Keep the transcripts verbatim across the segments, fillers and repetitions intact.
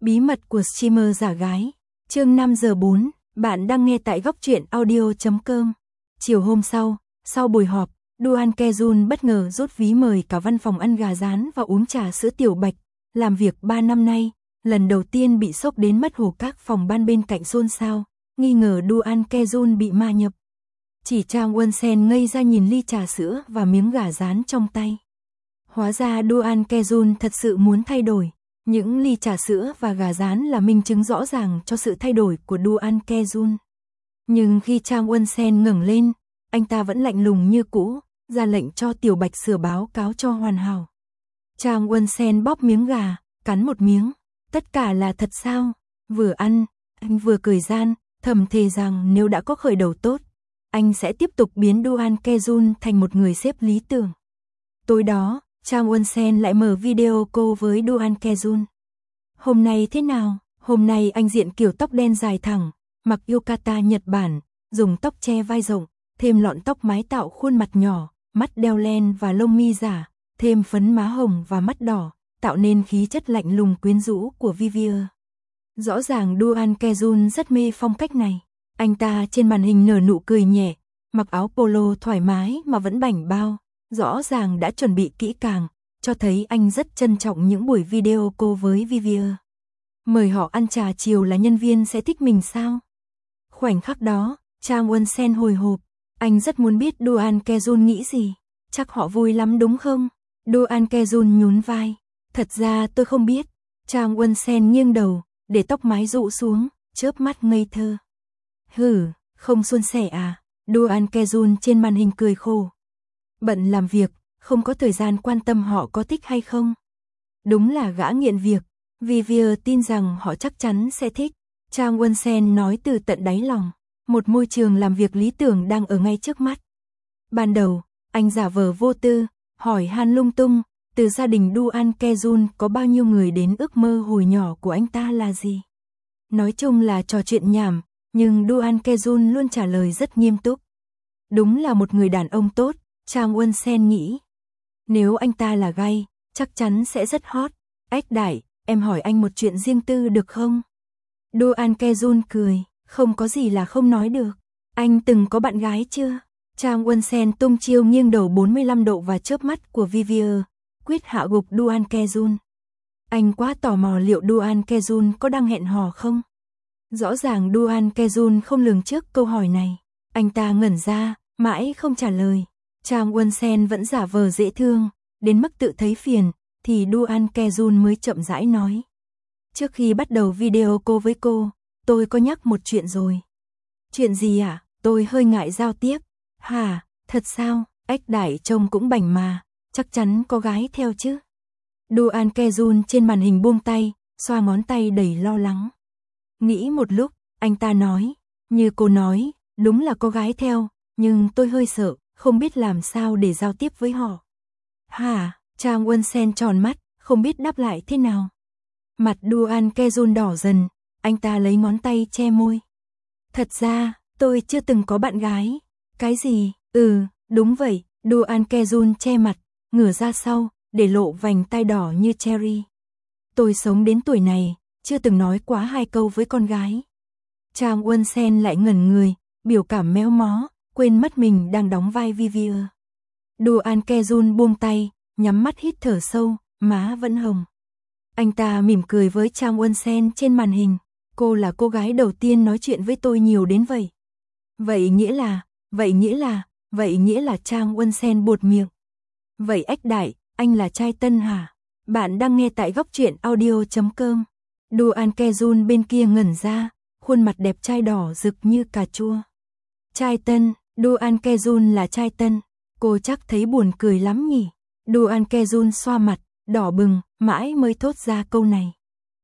Bí mật của streamer giả gái. Chương năm giờ bốn, bạn đang nghe tại góc truyện audio chấm com. Chiều hôm sau, sau buổi họp, Duan Kejun bất ngờ rút ví mời cả văn phòng ăn gà rán và uống trà sữa Tiểu Bạch. Làm việc ba năm nay, lần đầu tiên bị sốc đến mất hồn, các phòng ban bên cạnh xôn xao, nghi ngờ Duan Kejun bị ma nhập. Chỉ Chang Won-sen ngây ra nhìn ly trà sữa và miếng gà rán trong tay. Hóa ra Duan Kejun thật sự muốn thay đổi. Những ly trà sữa và gà rán là minh chứng rõ ràng cho sự thay đổi của Duan Kejun. Nhưng khi Chang Won-sen ngẩng lên, anh ta vẫn lạnh lùng như cũ, ra lệnh cho Tiểu Bạch sửa báo cáo cho hoàn hảo. Chang Won-sen bóp miếng gà, cắn một miếng. Tất cả là thật sao? Vừa ăn, anh vừa cười gian, thầm thề rằng nếu đã có khởi đầu tốt, anh sẽ tiếp tục biến Duan Kejun thành một người sếp lý tưởng. Tối đó, Chang Won-sen lại mở video call với Duan Kejun. Hôm nay thế nào? Hôm nay anh diện kiểu tóc đen dài thẳng, mặc yukata Nhật Bản, dùng tóc che vai rộng, thêm lọn tóc mái tạo khuôn mặt nhỏ, mắt đeo len và lông mi giả, thêm phấn má hồng và mắt đỏ, tạo nên khí chất lạnh lùng quyến rũ của Vivier. Rõ ràng Duan Kejun rất mê phong cách này. Anh ta trên màn hình nở nụ cười nhẹ, mặc áo polo thoải mái mà vẫn bảnh bao. Rõ ràng đã chuẩn bị kỹ càng, cho thấy anh rất trân trọng những buổi video call với Vivier. Mời họ ăn trà chiều là nhân viên sẽ thích mình sao? Khoảnh khắc đó, Chang Won-sen hồi hộp, anh rất muốn biết Duan Kejun nghĩ gì. Chắc họ vui lắm đúng không? Duan Kejun nhún vai. Thật ra tôi không biết. Chang Won-sen nghiêng đầu, để tóc mái rũ xuống, chớp mắt ngây thơ. Hử, không suôn sẻ à? Duan Kejun trên màn hình cười khổ. Bận làm việc, không có thời gian quan tâm họ có thích hay không. Đúng là gã nghiện việc. Vivier tin rằng họ chắc chắn sẽ thích. Chang Won-sen nói từ tận đáy lòng. Một môi trường làm việc lý tưởng đang ở ngay trước mắt. Ban đầu, anh giả vờ vô tư, hỏi han lung tung, từ gia đình Duan Kejun có bao nhiêu người đến ước mơ hồi nhỏ của anh ta là gì. Nói chung là trò chuyện nhảm, nhưng Duan Kejun luôn trả lời rất nghiêm túc. Đúng là một người đàn ông tốt. Chang Won-sen nghĩ, nếu anh ta là gay, chắc chắn sẽ rất hot. Ếch đại, em hỏi anh một chuyện riêng tư được không? Duan Kejun cười, không có gì là không nói được. Anh từng có bạn gái chưa? Chang Won-sen tung chiêu nghiêng đầu bốn mươi lăm độ và chớp mắt của Vivier, quyết hạ gục Duan Kejun. Anh quá tò mò liệu Duan Kejun có đang hẹn hò không? Rõ ràng Duan Kejun không lường trước câu hỏi này. Anh ta ngẩn ra, mãi không trả lời. Chang Won-sen vẫn giả vờ dễ thương, đến mức tự thấy phiền, thì Duan Kejun mới chậm rãi nói. Trước khi bắt đầu video call với cô, tôi có nhắc một chuyện rồi. Chuyện gì ạ? À? Tôi hơi ngại giao tiếp. Hả, thật sao? Ếch đại trông cũng bảnh mà, chắc chắn có gái theo chứ. Duan Kejun trên màn hình buông tay, xoa ngón tay đầy lo lắng. Nghĩ một lúc, anh ta nói, như cô nói, đúng là có gái theo, nhưng tôi hơi sợ. Không biết làm sao để giao tiếp với họ. Hả? Chang Won-sen tròn mắt, không biết đáp lại thế nào. Mặt Duan Kejun đỏ dần, anh ta lấy ngón tay che môi. Thật ra, tôi chưa từng có bạn gái. Cái gì? Ừ, đúng vậy. Duan Kejun che mặt, ngửa ra sau, để lộ vành tai đỏ như cherry. Tôi sống đến tuổi này, chưa từng nói quá hai câu với con gái. Chang Won-sen lại ngẩn người, biểu cảm méo mó. Quên mất mình đang đóng vai Vivier. Duan Kejun buông tay, nhắm mắt hít thở sâu, má vẫn hồng. Anh ta mỉm cười với Chang Won-sen trên màn hình. Cô là cô gái đầu tiên nói chuyện với tôi nhiều đến vậy. Vậy nghĩa là, vậy nghĩa là, vậy nghĩa là Chang Won-sen buột miệng. Vậy ếch đại, anh là trai tân hả? Bạn đang nghe tại góc truyện audio chấm com. Duan Kejun bên kia ngẩn ra, khuôn mặt đẹp trai đỏ rực như cà chua. Trai tân, Duan Kejun là trai tân, cô chắc thấy buồn cười lắm nhỉ. Duan Kejun xoa mặt, đỏ bừng, mãi mới thốt ra câu này.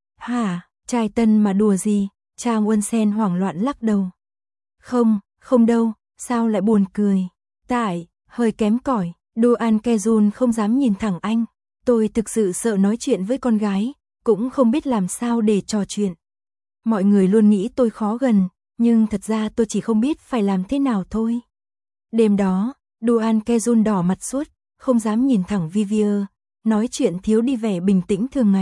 Hả, trai tân mà đùa gì? Chang Won-sen hoảng loạn lắc đầu. Không, không đâu, sao lại buồn cười? Tại, hơi kém cỏi. Duan Kejun không dám nhìn thẳng anh. Tôi thực sự sợ nói chuyện với con gái, cũng không biết làm sao để trò chuyện. Mọi người luôn nghĩ tôi khó gần. Nhưng thật ra tôi chỉ không biết phải làm thế nào thôi. Đêm đó, Duan Kejun đỏ mặt suốt, không dám nhìn thẳng Vivier, nói chuyện thiếu đi vẻ bình tĩnh thường ngày,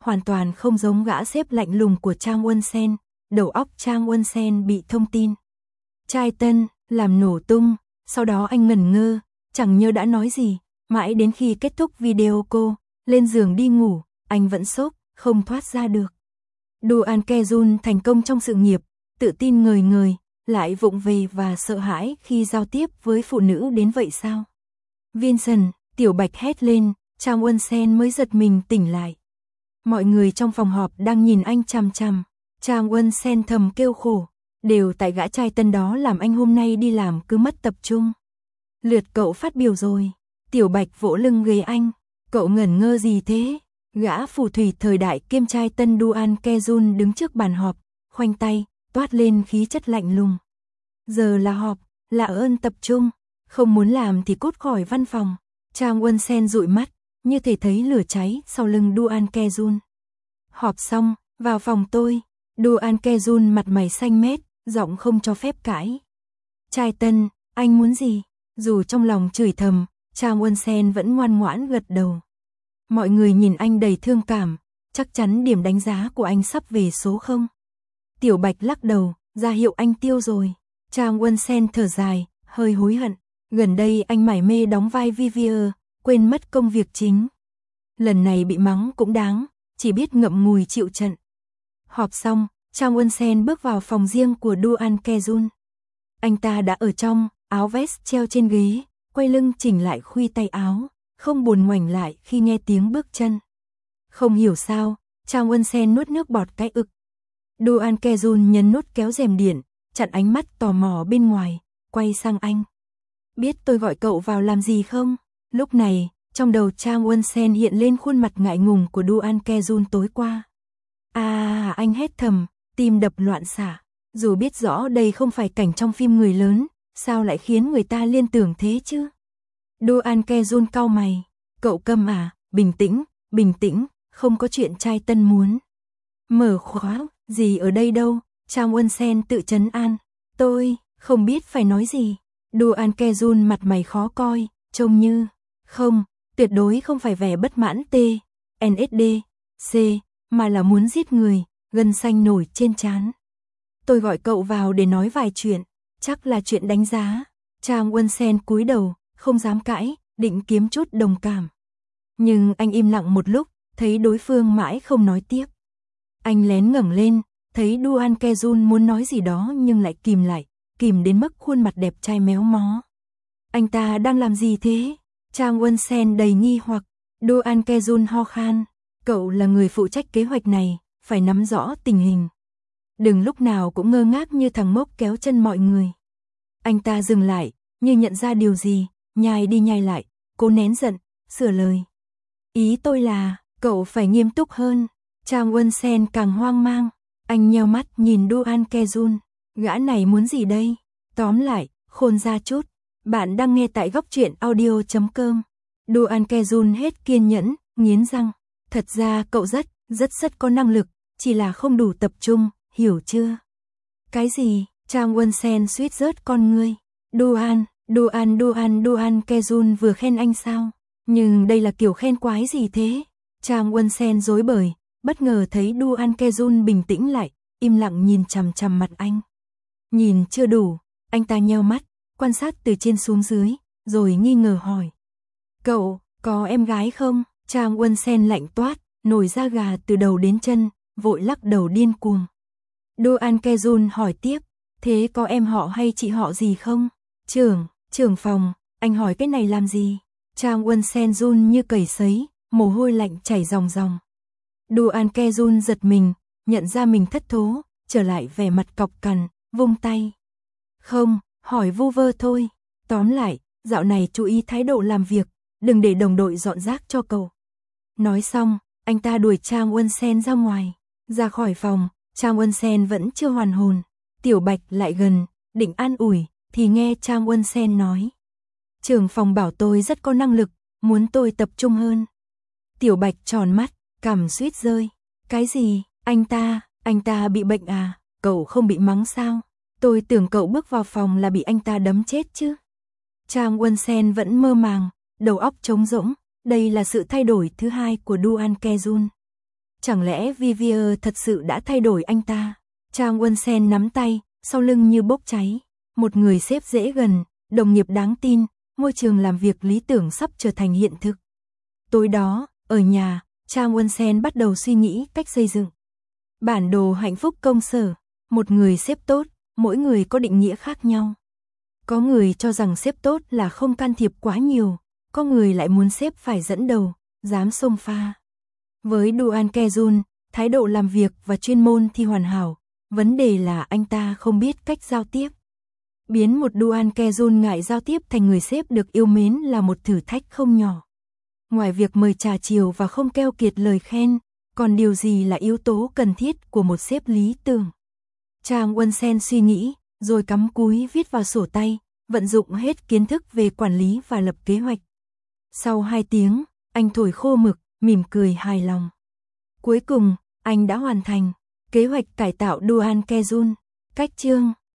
hoàn toàn không giống gã sếp lạnh lùng của Trang Uân Sen. Đầu óc Trang Uân Sen bị thông tin trai tân làm nổ tung, sau đó anh ngẩn ngơ, chẳng nhớ đã nói gì, mãi đến khi kết thúc video cô lên giường đi ngủ, anh vẫn sốc, không thoát ra được. Do An Kejun thành công trong sự nghiệp, tự tin ngời ngời, lại vụng về và sợ hãi khi giao tiếp với phụ nữ đến vậy sao? Vincent, Tiểu Bạch hét lên, Trang Uân Sen mới giật mình tỉnh lại. Mọi người trong phòng họp đang nhìn anh chằm chằm. Trang Uân Sen thầm kêu khổ, đều tại gã trai tân đó làm anh hôm nay đi làm cứ mất tập trung. Lượt cậu phát biểu rồi. Tiểu Bạch vỗ lưng ghế anh, cậu ngẩn ngơ gì thế? Gã phù thủy thời đại kiêm trai tân Do An Kejun đứng trước bàn họp, khoanh tay, toát lên khí chất lạnh lùng. Giờ là họp, là ơn tập trung, không muốn làm thì cút khỏi văn phòng. Trang Uân Sen dụi mắt, như thể thấy lửa cháy sau lưng Do An Kejun. Họp xong, vào phòng tôi. Do An Kejun mặt mày xanh mét, giọng không cho phép cãi. Trai tân, anh muốn gì? Dù trong lòng chửi thầm, Trang Uân Sen vẫn ngoan ngoãn gật đầu. Mọi người nhìn anh đầy thương cảm, chắc chắn điểm đánh giá của anh sắp về số không. Tiểu Bạch lắc đầu, ra hiệu anh tiêu rồi. Trang Uân Sen thở dài, hơi hối hận. Gần đây anh mải mê đóng vai Vivier, quên mất công việc chính. Lần này bị mắng cũng đáng, chỉ biết ngậm ngùi chịu trận. Họp xong, Trang Uân Sen bước vào phòng riêng của Do An Kejun. Anh ta đã ở trong, áo vest treo trên ghế, quay lưng chỉnh lại khuy tay áo, không buồn ngoảnh lại khi nghe tiếng bước chân. Không hiểu sao, Trang Uân Sen nuốt nước bọt cái ực. Do An Kejun nhấn nút kéo rèm điện, chặn ánh mắt tò mò bên ngoài, quay sang anh. Biết tôi gọi cậu vào làm gì không? Lúc này, trong đầu Trang Uân Sen hiện lên khuôn mặt ngại ngùng của Do An Kejun tối qua. À, anh hét thầm, tim đập loạn xạ. Dù biết rõ đây không phải cảnh trong phim người lớn, sao lại khiến người ta liên tưởng thế chứ? Do An Kejun cau mày, cậu câm à, bình tĩnh, bình tĩnh, không có chuyện trai tân muốn. Mở khóa, gì ở đây đâu, Trang Uân Sen tự trấn an. Tôi, không biết phải nói gì. Do An Kejun mặt mày khó coi, trông như, không, tuyệt đối không phải vẻ bất mãn T, en ét đê, C, mà là muốn giết người, gân xanh nổi trên trán. Tôi gọi cậu vào để nói vài chuyện, chắc là chuyện đánh giá. Trang Uân Sen cúi đầu, không dám cãi, định kiếm chút đồng cảm. Nhưng anh im lặng một lúc, thấy đối phương mãi không nói tiếp. Anh lén ngẩng lên, thấy Do An Kejun muốn nói gì đó nhưng lại kìm lại, kìm đến mức khuôn mặt đẹp trai méo mó. Anh ta đang làm gì thế? Trang Uân Sen đầy nghi hoặc. Do An Kejun ho khan, cậu là người phụ trách kế hoạch này, phải nắm rõ tình hình. Đừng lúc nào cũng ngơ ngác như thằng mốc kéo chân mọi người. Anh ta dừng lại, như nhận ra điều gì, nhai đi nhai lại, cố nén giận, sửa lời. Ý tôi là, cậu phải nghiêm túc hơn. Trang Uân Sen càng hoang mang, anh nheo mắt nhìn Do An Kejun, gã này muốn gì đây? Tóm lại, khôn ra chút. Bạn đang nghe tại góc truyện audio chấm com. Do An Kejun hết kiên nhẫn, nghiến răng. Thật ra cậu rất, rất rất có năng lực, chỉ là không đủ tập trung, hiểu chưa? Cái gì? Trang Uân Sen suýt rớt con ngươi. Do An, Do An, Do An, Do An Kejun vừa khen anh sao? Nhưng đây là kiểu khen quái gì thế? Trang Uân Sen rối bời, bất ngờ thấy Do An Kejun bình tĩnh lại, im lặng nhìn chằm chằm mặt anh. Nhìn chưa đủ, anh ta nheo mắt, quan sát từ trên xuống dưới, rồi nghi ngờ hỏi. Cậu, có em gái không? Trang Uân Sen lạnh toát, nổi da gà từ đầu đến chân, vội lắc đầu điên cuồng. Do An Kejun hỏi tiếp, thế có em họ hay chị họ gì không? Trưởng, trưởng phòng, anh hỏi cái này làm gì? Trang Uân Sen run như cầy sấy, mồ hôi lạnh chảy ròng ròng. Do An Kejun giật mình, nhận ra mình thất thố, trở lại vẻ mặt cọc cằn, vung tay. Không, hỏi vu vơ thôi. Tóm lại, dạo này chú ý thái độ làm việc, đừng để đồng đội dọn rác cho cậu. Nói xong, anh ta đuổi Trang Uân Sen ra ngoài. Ra khỏi phòng, Trang Uân Sen vẫn chưa hoàn hồn. Tiểu Bạch lại gần, định an ủi, thì nghe Trang Uân Sen nói. Trưởng phòng bảo tôi rất có năng lực, muốn tôi tập trung hơn. Tiểu Bạch tròn mắt, cằm suýt rơi. Cái gì? Anh ta, anh ta bị bệnh à? Cậu không bị mắng sao? Tôi tưởng cậu bước vào phòng là bị anh ta đấm chết chứ. Trang Uân Sen vẫn mơ màng, đầu óc trống rỗng. Đây là sự thay đổi thứ hai của Do An Kejun. Chẳng lẽ Vivier thật sự đã thay đổi anh ta? Trang Uân Sen nắm tay, sau lưng như bốc cháy. Một người sếp dễ gần, đồng nghiệp đáng tin, môi trường làm việc lý tưởng sắp trở thành hiện thực. Tối đó, ở nhà, Trang Uân Sen bắt đầu suy nghĩ cách xây dựng bản đồ hạnh phúc công sở. Một người sếp tốt, mỗi người có định nghĩa khác nhau. Có người cho rằng sếp tốt là không can thiệp quá nhiều, có người lại muốn sếp phải dẫn đầu, dám xông pha. Với Duan Kejun, thái độ làm việc và chuyên môn thì hoàn hảo, vấn đề là anh ta không biết cách giao tiếp. Biến một Duan Kejun ngại giao tiếp thành người sếp được yêu mến là một thử thách không nhỏ. Ngoài việc mời trà chiều và không keo kiệt lời khen, còn điều gì là yếu tố cần thiết của một sếp lý tưởng? Trang Uân Sen suy nghĩ, rồi cắm cúi viết vào sổ tay, vận dụng hết kiến thức về quản lý và lập kế hoạch. Sau hai tiếng, anh thổi khô mực, mỉm cười hài lòng. Cuối cùng, anh đã hoàn thành kế hoạch cải tạo Duan Kejun. Cách chương